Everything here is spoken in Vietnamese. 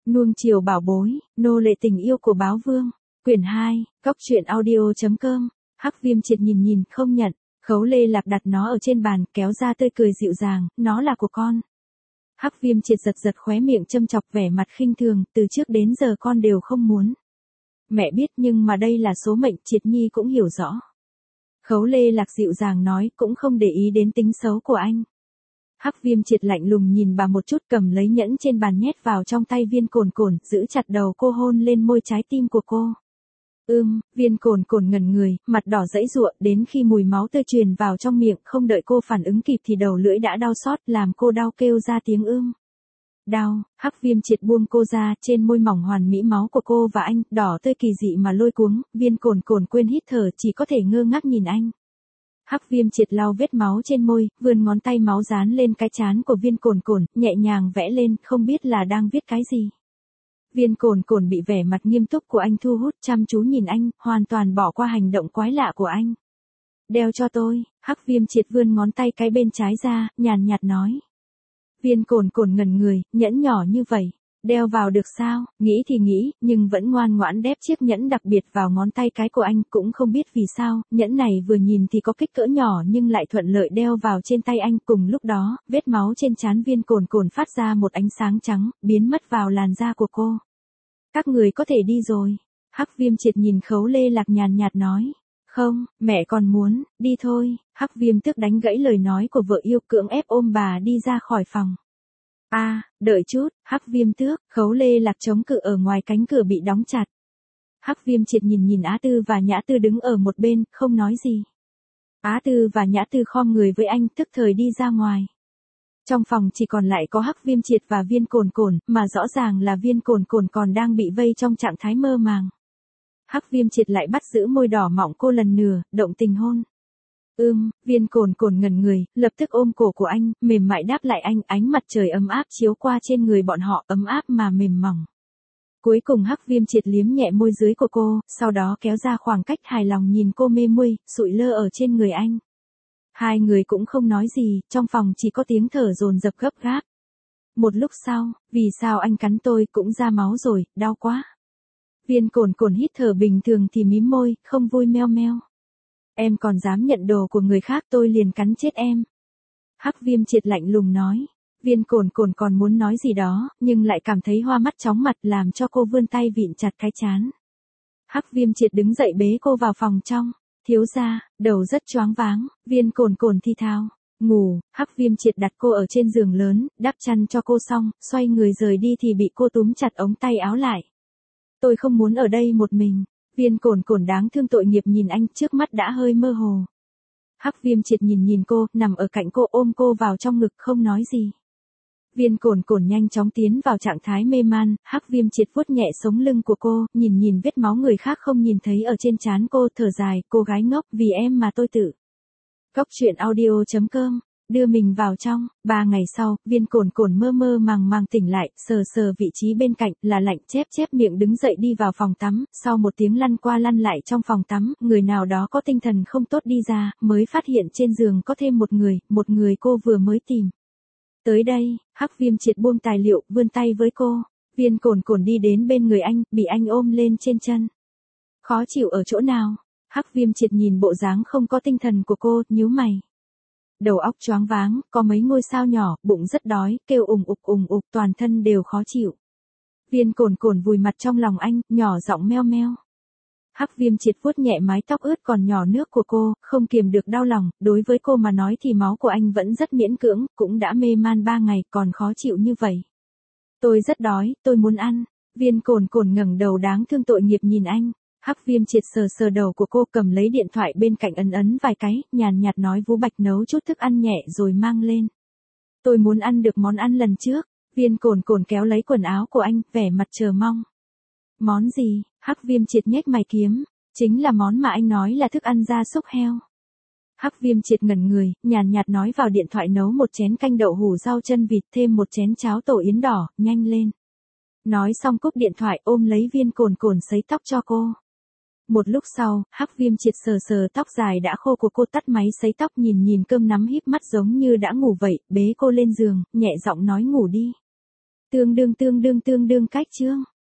Nuông chiều bảo bối, nô lệ tình yêu của báo vương. Quyển 2, Cóc truyện audio.com. Hắc Viêm Triệt nhìn không nhận. Khấu Lê Lạc đặt nó ở trên bàn, kéo ra tươi cười dịu dàng, nó là của con. Hắc Viêm Triệt giật khóe miệng châm chọc vẻ mặt khinh thường, từ trước đến giờ con đều không muốn. Mẹ biết nhưng mà đây là số mệnh, Triệt Nhi cũng hiểu rõ. Khấu Lê Lạc dịu dàng nói, cũng không để ý đến tính xấu của anh. Hắc Viêm Triệt lạnh lùng nhìn bà một chút, cầm lấy nhẫn trên bàn nhét vào trong tay Viên Cồn Cồn, giữ chặt đầu cô hôn lên môi trái tim của cô. Viên Cồn Cồn ngẩn người, mặt đỏ dãy giụa, đến khi mùi máu tươi truyền vào trong miệng, không đợi cô phản ứng kịp thì đầu lưỡi đã đau xót, làm cô đau kêu ra tiếng Đau. Hắc Viêm Triệt buông cô ra, trên môi mỏng hoàn mỹ máu của cô và anh, đỏ tươi kỳ dị mà lôi cuống, Viên Cồn Cồn quên hít thở, chỉ có thể ngơ ngác nhìn anh. Hắc Viêm Triệt lau vết máu trên môi, vươn ngón tay máu dán lên cái trán của Viên Cồn Cồn, nhẹ nhàng vẽ lên, không biết là đang viết cái gì. Viên Cồn Cồn bị vẻ mặt nghiêm túc của anh thu hút, chăm chú nhìn anh, hoàn toàn bỏ qua hành động quái lạ của anh. Đeo cho tôi. Hắc Viêm Triệt vươn ngón tay cái bên trái ra, nhàn nhạt nói. Viên Cồn Cồn ngẩn người, nhẫn nhỏ như vậy, đeo vào được sao? Nghĩ thì nghĩ, nhưng vẫn ngoan ngoãn đép chiếc nhẫn đặc biệt vào ngón tay cái của anh, cũng không biết vì sao, nhẫn này vừa nhìn thì có kích cỡ nhỏ nhưng lại thuận lợi đeo vào trên tay anh. Cùng lúc đó, vết máu trên trán Viên Cồn Cồn phát ra một ánh sáng trắng, biến mất vào làn da của cô. Các người có thể đi rồi. Hắc Viêm Triệt nhìn Khấu Lê Lạc nhàn nhạt nói. Không, mẹ còn muốn, đi thôi. Hắc Viêm Tước đánh gãy lời nói của vợ yêu, cưỡng ép ôm bà đi ra khỏi phòng. Đợi chút. Hắc Viêm Tước. Khấu Lê Lạc chống cự ở ngoài, cánh cửa bị đóng chặt. Hắc Viêm Triệt nhìn Á Tư và Nhã Tư đứng ở một bên, không nói gì. Á Tư và Nhã Tư khom người với anh, tức thời đi ra ngoài. Trong phòng chỉ còn lại có Hắc Viêm Triệt và Viên Cồn Cồn, mà rõ ràng là Viên Cồn Cồn còn đang bị vây trong trạng thái mơ màng. Hắc Viêm Triệt lại bắt giữ môi đỏ mọng cô lần nữa, động tình hôn. Viên Cồn Cồn ngẩn người, lập tức ôm cổ của anh, mềm mại đáp lại anh, ánh mặt trời ấm áp chiếu qua trên người bọn họ, ấm áp mà mềm mỏng. Cuối cùng Hắc Viêm Triệt liếm nhẹ môi dưới của cô, sau đó kéo ra khoảng cách, hài lòng nhìn cô mê muội, sụi lơ ở trên người anh. Hai người cũng không nói gì, trong phòng chỉ có tiếng thở dồn dập gấp gáp. Một lúc sau, vì sao anh cắn tôi, cũng ra máu rồi, đau quá. Viên Cồn Cồn hít thở bình thường thì mím môi, không vui meo meo. Em còn dám nhận đồ của người khác, tôi liền cắn chết em. Hắc Viêm Triệt lạnh lùng nói. Viên Cồn Cồn còn muốn nói gì đó, nhưng lại cảm thấy hoa mắt chóng mặt, làm cho cô vươn tay vịn chặt cái trán. Hắc Viêm Triệt đứng dậy bế cô vào phòng trong. Thiếu gia, đầu rất choáng váng. Viên Cồn Cồn thi thao. Ngủ. Hắc Viêm Triệt đặt cô ở trên giường lớn, đắp chăn cho cô xong, xoay người rời đi thì bị cô túm chặt ống tay áo lại. Tôi không muốn ở đây một mình. Viên Cồn Cồn đáng thương tội nghiệp nhìn anh, trước mắt đã hơi mơ hồ. Hắc Viêm Triệt nhìn cô, nằm ở cạnh cô, ôm cô vào trong ngực, không nói gì. Viên Cồn Cồn nhanh chóng tiến vào trạng thái mê man, Hắc Viêm Triệt vuốt nhẹ sống lưng của cô, nhìn vết máu người khác không nhìn thấy ở trên trán cô, thở dài, cô gái ngốc, vì em mà tôi tự. Cóc truyện audio.com. Đưa mình vào trong. 3 ngày sau, Viên Cồn Cồn mơ màng tỉnh lại, sờ vị trí bên cạnh, là lạnh, chép miệng đứng dậy đi vào phòng tắm, sau một tiếng lăn qua lăn lại trong phòng tắm, người nào đó có tinh thần không tốt đi ra, mới phát hiện trên giường có thêm một người cô vừa mới tìm. Tới đây, Hắc Viêm Triệt buông tài liệu, vươn tay với cô. Viên Cồn Cồn đi đến bên người anh, bị anh ôm lên trên chân. Khó chịu ở chỗ nào? Hắc Viêm Triệt nhìn bộ dáng không có tinh thần của cô, nhíu mày. Đầu óc choáng váng, có mấy ngôi sao nhỏ, bụng rất đói, kêu ùng ục, toàn thân đều khó chịu. Viên Cồn Cồn vùi mặt trong lòng anh, nhỏ giọng meo meo. Hắc Viêm Triệt vuốt nhẹ mái tóc ướt còn nhỏ nước của cô, không kiềm được đau lòng, đối với cô mà nói thì máu của anh vẫn rất miễn cưỡng, cũng đã mê man 3 ngày, còn khó chịu như vậy. Tôi rất đói, tôi muốn ăn. Viên Cồn Cồn ngẩng đầu đáng thương tội nghiệp nhìn anh. Hắc Viêm Triệt sờ đầu của cô, cầm lấy điện thoại bên cạnh ấn vài cái, nhàn nhạt nói Vũ Bạch nấu chút thức ăn nhẹ rồi mang lên. Tôi muốn ăn được món ăn lần trước. Viên Cồn Cồn kéo lấy quần áo của anh, vẻ mặt chờ mong. Món gì? Hắc Viêm Triệt nhếch mày kiếm. Chính là món mà anh nói là thức ăn gia súc heo. Hắc Viêm Triệt ngẩn người, nhàn nhạt nói vào điện thoại nấu một chén canh đậu hủ rau chân vịt, thêm một chén cháo tổ yến đỏ, nhanh lên. Nói xong cúp điện thoại, ôm lấy Viên Cồn Cồn sấy tóc cho cô. Một lúc sau, Hắc Viêm Triệt sờ tóc dài đã khô của cô, tắt máy sấy tóc, nhìn cơm nắm híp mắt giống như đã ngủ vậy, bế cô lên giường, nhẹ giọng nói ngủ đi. Tương đương cách chương.